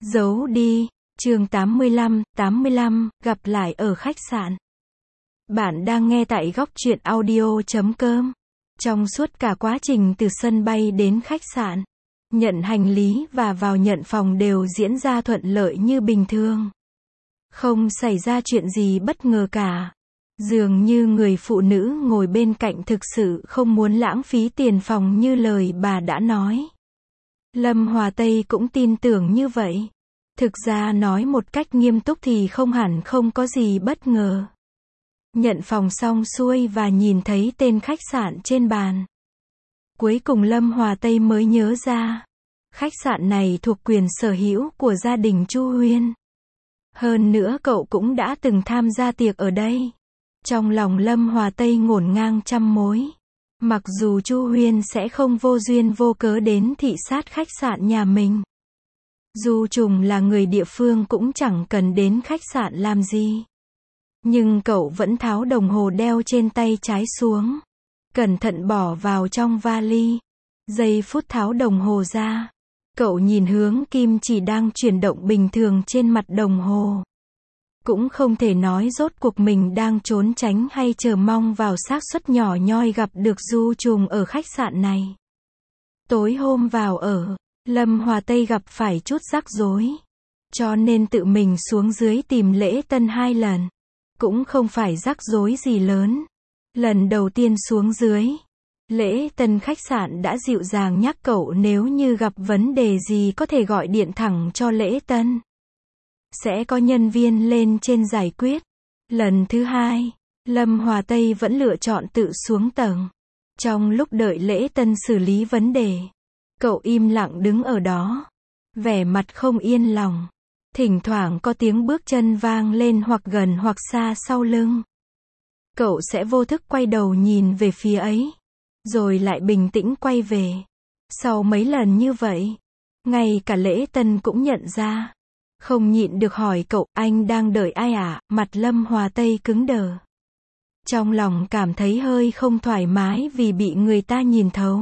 Giấu đi. Chương 85, gặp lại ở khách sạn. Bạn đang nghe tại góc truyện audio.com. Trong suốt cả quá trình từ sân bay đến khách sạn, nhận hành lý và vào nhận phòng đều diễn ra thuận lợi như bình thường. Không xảy ra chuyện gì bất ngờ cả. Dường như người phụ nữ ngồi bên cạnh thực sự không muốn lãng phí tiền phòng như lời bà đã nói. Lâm Hòa Tây cũng tin tưởng như vậy. Thực ra nói một cách nghiêm túc thì không hẳn không có gì bất ngờ. Nhận phòng xong xuôi và nhìn thấy tên khách sạn trên bàn. Cuối cùng Lâm Hòa Tây mới nhớ ra. Khách sạn này thuộc quyền sở hữu của gia đình Chu Huyên. Hơn nữa cậu cũng đã từng tham gia tiệc ở đây. Trong lòng Lâm Hòa Tây ngổn ngang trăm mối. Mặc dù Chu Huyên sẽ không vô duyên vô cớ đến thị sát khách sạn nhà mình. Du Trùng là người địa phương cũng chẳng cần đến khách sạn làm gì. Nhưng cậu vẫn tháo đồng hồ đeo trên tay trái xuống. Cẩn thận bỏ vào trong vali. Giây phút tháo đồng hồ ra. Cậu nhìn hướng kim chỉ đang chuyển động bình thường trên mặt đồng hồ. Cũng không thể nói rốt cuộc mình đang trốn tránh hay chờ mong vào xác suất nhỏ nhoi gặp được Du Trùng ở khách sạn này. Tối hôm vào ở, Lâm Hòa Tây gặp phải chút rắc rối. Cho nên tự mình xuống dưới tìm Lễ Tân 2 lần. Cũng không phải rắc rối gì lớn. Lần đầu tiên xuống dưới, Lễ Tân khách sạn đã dịu dàng nhắc cậu nếu như gặp vấn đề gì có thể gọi điện thẳng cho Lễ Tân. Sẽ có nhân viên lên trên giải quyết. Lần thứ hai, Lâm Hòa Tây vẫn lựa chọn tự xuống tầng. Trong lúc đợi Lễ Tân xử lý vấn đề, cậu im lặng đứng ở đó. Vẻ mặt không yên lòng. Thỉnh thoảng có tiếng bước chân vang lên hoặc gần hoặc xa sau lưng. Cậu sẽ vô thức quay đầu nhìn về phía ấy. Rồi lại bình tĩnh quay về. Sau mấy lần như vậy, ngay cả Lễ Tân cũng nhận ra. Không nhịn được hỏi cậu, anh đang đợi ai à? Mặt Lâm Hòa Tây cứng đờ. Trong lòng cảm thấy hơi không thoải mái vì bị người ta nhìn thấu.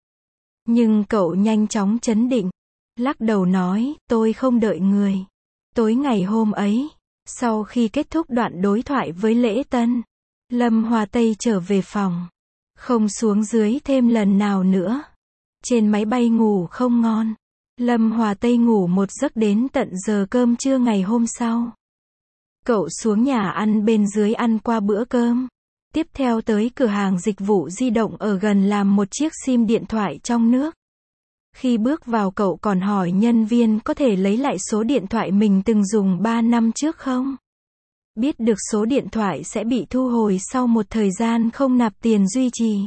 Nhưng cậu nhanh chóng trấn định. Lắc đầu nói, tôi không đợi người. Tối ngày hôm ấy, sau khi kết thúc đoạn đối thoại với Lễ Tân, Lâm Hòa Tây trở về phòng. Không xuống dưới thêm lần nào nữa. Trên máy bay ngủ không ngon. Lâm Hòa Tây ngủ một giấc đến tận giờ cơm trưa ngày hôm sau. Cậu xuống nhà ăn bên dưới ăn qua bữa cơm. Tiếp theo tới cửa hàng dịch vụ di động ở gần làm một chiếc sim điện thoại trong nước. Khi bước vào cậu còn hỏi nhân viên có thể lấy lại số điện thoại mình từng dùng 3 năm trước không? Biết được số điện thoại sẽ bị thu hồi sau một thời gian không nạp tiền duy trì.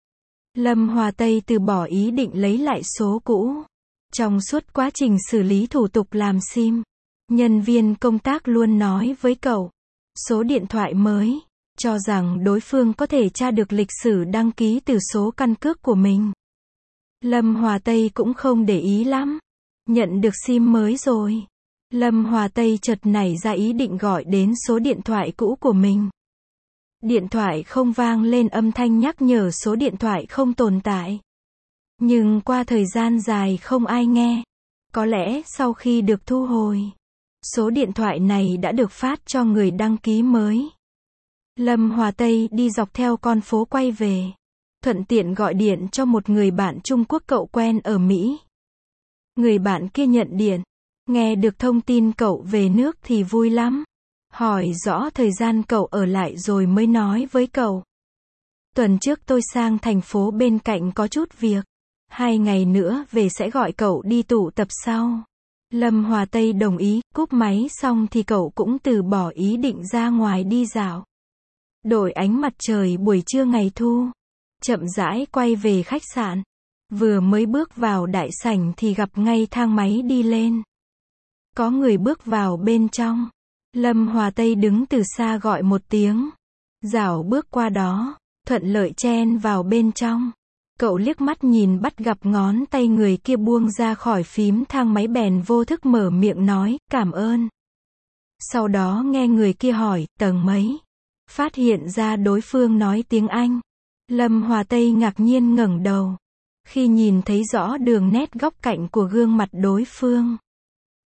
Lâm Hòa Tây từ bỏ ý định lấy lại số cũ. Trong suốt quá trình xử lý thủ tục làm sim, nhân viên công tác luôn nói với cậu, số điện thoại mới, cho rằng đối phương có thể tra được lịch sử đăng ký từ số căn cước của mình. Lâm Hòa Tây cũng không để ý lắm. Nhận được sim mới rồi. Lâm Hòa Tây chợt nảy ra ý định gọi đến số điện thoại cũ của mình. Điện thoại không vang lên âm thanh nhắc nhở số điện thoại không tồn tại. Nhưng qua thời gian dài không ai nghe. Có lẽ sau khi được thu hồi, số điện thoại này đã được phát cho người đăng ký mới. Lâm Hòa Tây đi dọc theo con phố quay về. Thuận tiện gọi điện cho một người bạn Trung Quốc cậu quen ở Mỹ. Người bạn kia nhận điện. Nghe được thông tin cậu về nước thì vui lắm. Hỏi rõ thời gian cậu ở lại rồi mới nói với cậu. Tuần trước tôi sang thành phố bên cạnh có chút việc. 2 ngày nữa về sẽ gọi cậu đi tụ tập sau. Lâm Hòa Tây đồng ý, cúp máy xong thì cậu cũng từ bỏ ý định ra ngoài đi dạo. Đổi ánh mặt trời buổi trưa ngày thu. Chậm rãi quay về khách sạn. Vừa mới bước vào đại sảnh thì gặp ngay thang máy đi lên. Có người bước vào bên trong. Lâm Hòa Tây đứng từ xa gọi một tiếng. Dảo bước qua đó, thuận lợi chen vào bên trong. Cậu liếc mắt nhìn bắt gặp ngón tay người kia buông ra khỏi phím thang máy bèn vô thức mở miệng nói, cảm ơn. Sau đó nghe người kia hỏi, tầng mấy? Phát hiện ra đối phương nói tiếng Anh. Lâm Hòa Tây ngạc nhiên ngẩng đầu. Khi nhìn thấy rõ đường nét góc cạnh của gương mặt đối phương,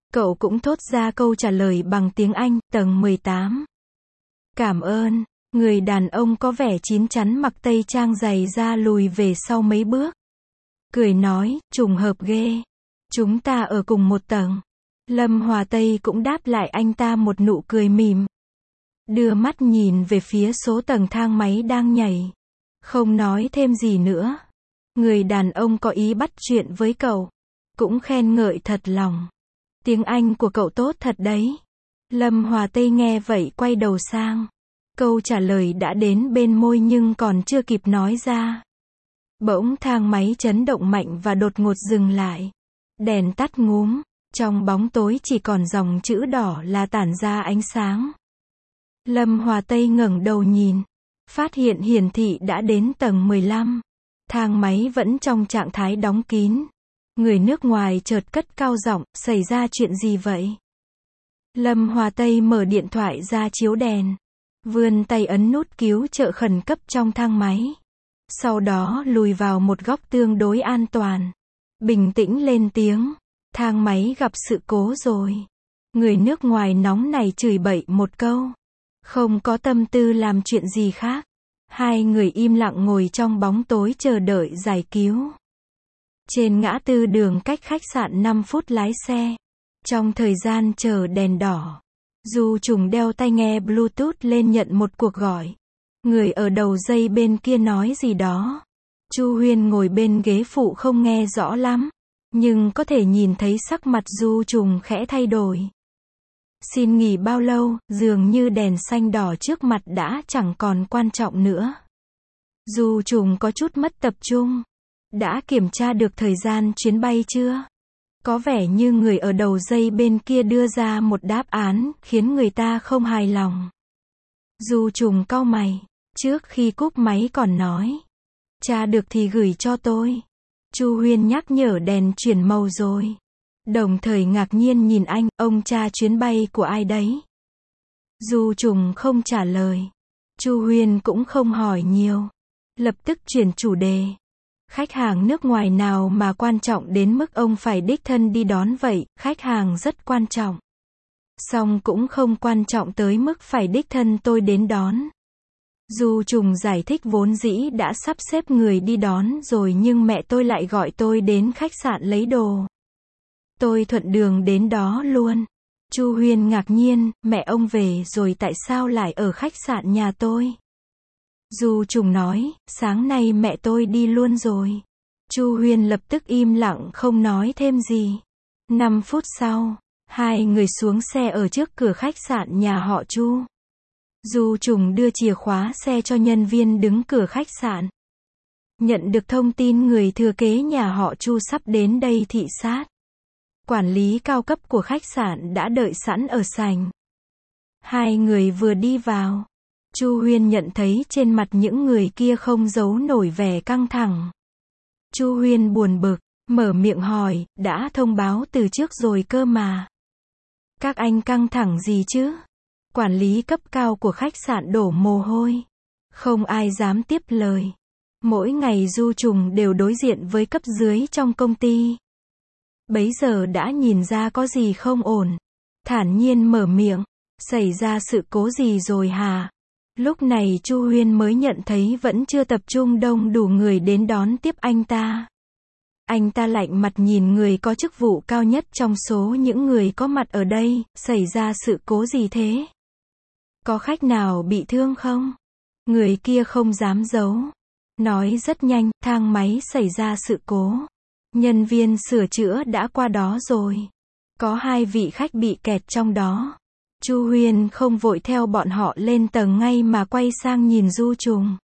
Cậu cũng thốt ra câu trả lời bằng tiếng Anh, tầng 18. Cảm ơn. Người đàn ông có vẻ chín chắn mặc tây trang giày da lùi về sau mấy bước. Cười nói, trùng hợp ghê. Chúng ta ở cùng một tầng. Lâm Hòa Tây cũng đáp lại anh ta một nụ cười mỉm. Đưa mắt nhìn về phía số tầng thang máy đang nhảy. Không nói thêm gì nữa. Người đàn ông có ý bắt chuyện với cậu. Cũng khen ngợi thật lòng. Tiếng Anh của cậu tốt thật đấy. Lâm Hòa Tây nghe vậy quay đầu sang. Câu trả lời đã đến bên môi nhưng còn chưa kịp nói ra. Bỗng thang máy chấn động mạnh và đột ngột dừng lại. Đèn tắt ngúm. Trong bóng tối chỉ còn dòng chữ đỏ là tản ra ánh sáng. Lâm Hòa Tây ngẩng đầu nhìn. Phát hiện hiển thị đã đến tầng 15. Thang máy vẫn trong trạng thái đóng kín. Người nước ngoài chợt cất cao giọng, xảy ra chuyện gì vậy? Lâm Hòa Tây mở điện thoại ra chiếu đèn. Vươn tay ấn nút cứu trợ khẩn cấp trong thang máy. Sau đó lùi vào một góc tương đối an toàn. Bình tĩnh lên tiếng. Thang máy gặp sự cố rồi. Người nước ngoài nóng này chửi bậy một câu. Không có tâm tư làm chuyện gì khác. Hai người im lặng ngồi trong bóng tối chờ đợi giải cứu. Trên ngã tư đường cách khách sạn 5 phút lái xe. Trong thời gian chờ đèn đỏ, Du Trùng đeo tai nghe Bluetooth lên nhận một cuộc gọi. Người ở đầu dây bên kia nói gì đó. Chu Huyên ngồi bên ghế phụ không nghe rõ lắm, nhưng có thể nhìn thấy sắc mặt Du Trùng khẽ thay đổi. Xin nghỉ bao lâu, dường như đèn xanh đỏ trước mặt đã chẳng còn quan trọng nữa. Du Trùng có chút mất tập trung. Đã kiểm tra được thời gian chuyến bay chưa? Có vẻ như người ở đầu dây bên kia đưa ra một đáp án, khiến người ta không hài lòng. Du Trùng cau mày. Trước khi cúp máy còn nói. Tra được thì gửi cho tôi. Chu Huyên nhắc nhở đèn chuyển màu rồi. Đồng thời ngạc nhiên nhìn anh, ông tra chuyến bay của ai đấy? Du Trùng không trả lời. Chu Huyên cũng không hỏi nhiều. Lập tức chuyển chủ đề. Khách hàng nước ngoài nào mà quan trọng đến mức ông phải đích thân đi đón vậy? Khách hàng rất quan trọng. Song cũng không quan trọng tới mức phải đích thân tôi đến đón. Du Trùng giải thích vốn dĩ đã sắp xếp người đi đón rồi nhưng mẹ tôi lại gọi tôi đến khách sạn lấy đồ. Tôi thuận đường đến đó luôn. Chu Huyên ngạc nhiên, mẹ ông về rồi tại sao lại ở khách sạn nhà tôi? Du Trùng nói, sáng nay mẹ tôi đi luôn rồi. Chu Huyên lập tức im lặng không nói thêm gì. 5 phút sau, hai người xuống xe ở trước cửa khách sạn nhà họ Chu. Du Trùng đưa chìa khóa xe cho nhân viên đứng cửa khách sạn. Nhận được thông tin người thừa kế nhà họ Chu sắp đến đây thị sát. Quản lý cao cấp của khách sạn đã đợi sẵn ở sảnh. Hai người vừa đi vào. Chu Huyên nhận thấy trên mặt những người kia không giấu nổi vẻ căng thẳng. Chu Huyên buồn bực, mở miệng hỏi, đã thông báo từ trước rồi cơ mà. Các anh căng thẳng gì chứ? Quản lý cấp cao của khách sạn đổ mồ hôi. Không ai dám tiếp lời. Mỗi ngày Du Trùng đều đối diện với cấp dưới trong công ty. Bấy giờ đã nhìn ra có gì không ổn. Thản nhiên mở miệng, xảy ra sự cố gì rồi hả? Lúc này Chu Huyên mới nhận thấy vẫn chưa tập trung đông đủ người đến đón tiếp anh ta. Anh ta lạnh mặt nhìn người có chức vụ cao nhất trong số những người có mặt ở đây, xảy ra sự cố gì thế? Có khách nào bị thương không? Người kia không dám giấu. Nói rất nhanh, thang máy xảy ra sự cố. Nhân viên sửa chữa đã qua đó rồi. Có 2 vị khách bị kẹt trong đó. Chu Huyên không vội theo bọn họ lên tầng ngay mà quay sang nhìn Du Trùng.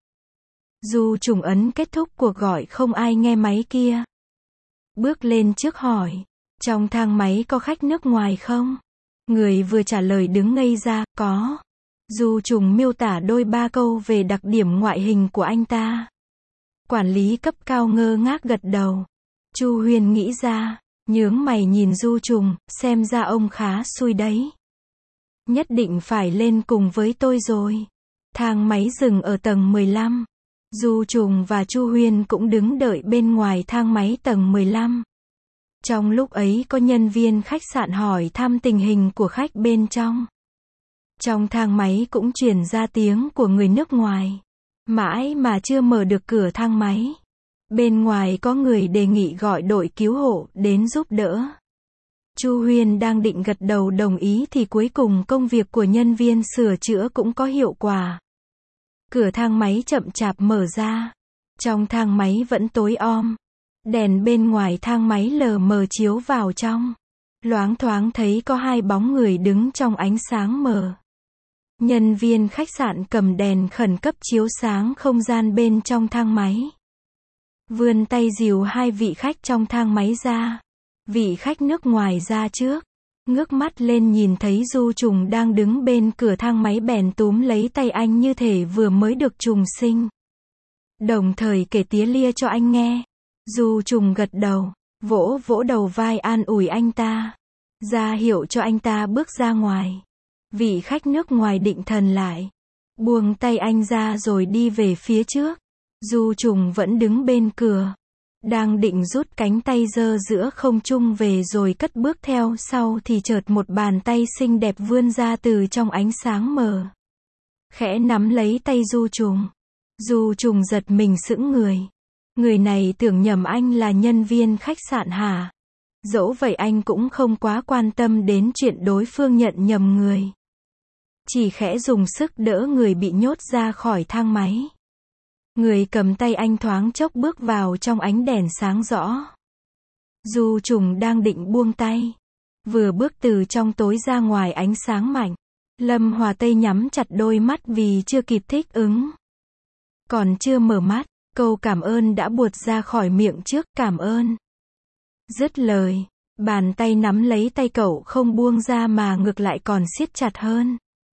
Du Trùng ấn kết thúc cuộc gọi không ai nghe máy kia. Bước lên trước hỏi. Trong thang máy có khách nước ngoài không? Người vừa trả lời đứng ngây ra, có. Du Trùng miêu tả đôi ba câu về đặc điểm ngoại hình của anh ta. Quản lý cấp cao ngơ ngác gật đầu. Chu Huyên nghĩ ra, nhướng mày nhìn Du Trùng, xem ra ông khá xui đấy. Nhất định phải lên cùng với tôi rồi. Thang máy dừng ở tầng 15. Du Trùng và Chu Huyên cũng đứng đợi bên ngoài thang máy tầng 15. Trong lúc ấy có nhân viên khách sạn hỏi thăm tình hình của khách bên trong. Trong thang máy cũng truyền ra tiếng của người nước ngoài. Mãi mà chưa mở được cửa thang máy. Bên ngoài có người đề nghị gọi đội cứu hộ đến giúp đỡ. Chu Huyên đang định gật đầu đồng ý thì cuối cùng công việc của nhân viên sửa chữa cũng có hiệu quả. Cửa thang máy chậm chạp mở ra. Trong thang máy vẫn tối om. Đèn bên ngoài thang máy lờ mờ chiếu vào trong. Loáng thoáng thấy có hai bóng người đứng trong ánh sáng mờ. Nhân viên khách sạn cầm đèn khẩn cấp chiếu sáng không gian bên trong thang máy. Vươn tay dìu hai vị khách trong thang máy ra. Vị khách nước ngoài ra trước. Ngước mắt lên nhìn thấy Du Trùng đang đứng bên cửa thang máy bèn túm lấy tay anh như thể vừa mới được trùng sinh. Đồng thời kể tía lia cho anh nghe. Du Trùng gật đầu, vỗ vỗ đầu vai an ủi anh ta. Ra hiệu cho anh ta bước ra ngoài. Vị khách nước ngoài định thần lại. Buông tay anh ra rồi đi về phía trước. Du Trùng vẫn đứng bên cửa. Đang định rút cánh tay giơ giữa không trung về rồi cất bước theo sau thì chợt một bàn tay xinh đẹp vươn ra từ trong ánh sáng mờ. Khẽ nắm lấy tay Du Trùng. Du Trùng giật mình sững người. Người này tưởng nhầm anh là nhân viên khách sạn hả? Dẫu vậy anh cũng không quá quan tâm đến chuyện đối phương nhận nhầm người. Chỉ khẽ dùng sức đỡ người bị nhốt ra khỏi thang máy. Người cầm tay anh thoáng chốc bước vào trong ánh đèn sáng rõ. Du Trùng đang định buông tay. Vừa bước từ trong tối ra ngoài ánh sáng mạnh. Lâm Hòa Tây nhắm chặt đôi mắt vì chưa kịp thích ứng. Còn chưa mở mắt, câu cảm ơn đã buột ra khỏi miệng trước, cảm ơn. Dứt lời, bàn tay nắm lấy tay cậu không buông ra mà ngược lại còn siết chặt hơn.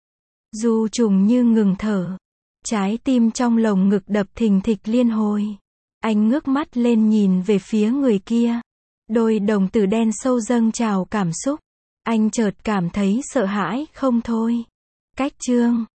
Du Trùng như ngừng thở. Trái tim trong lồng ngực đập thình thịch liên hồi. Anh ngước mắt lên nhìn về phía người kia. Đôi đồng tử đen sâu dâng trào cảm xúc. Anh chợt cảm thấy sợ hãi không thôi. Cách chương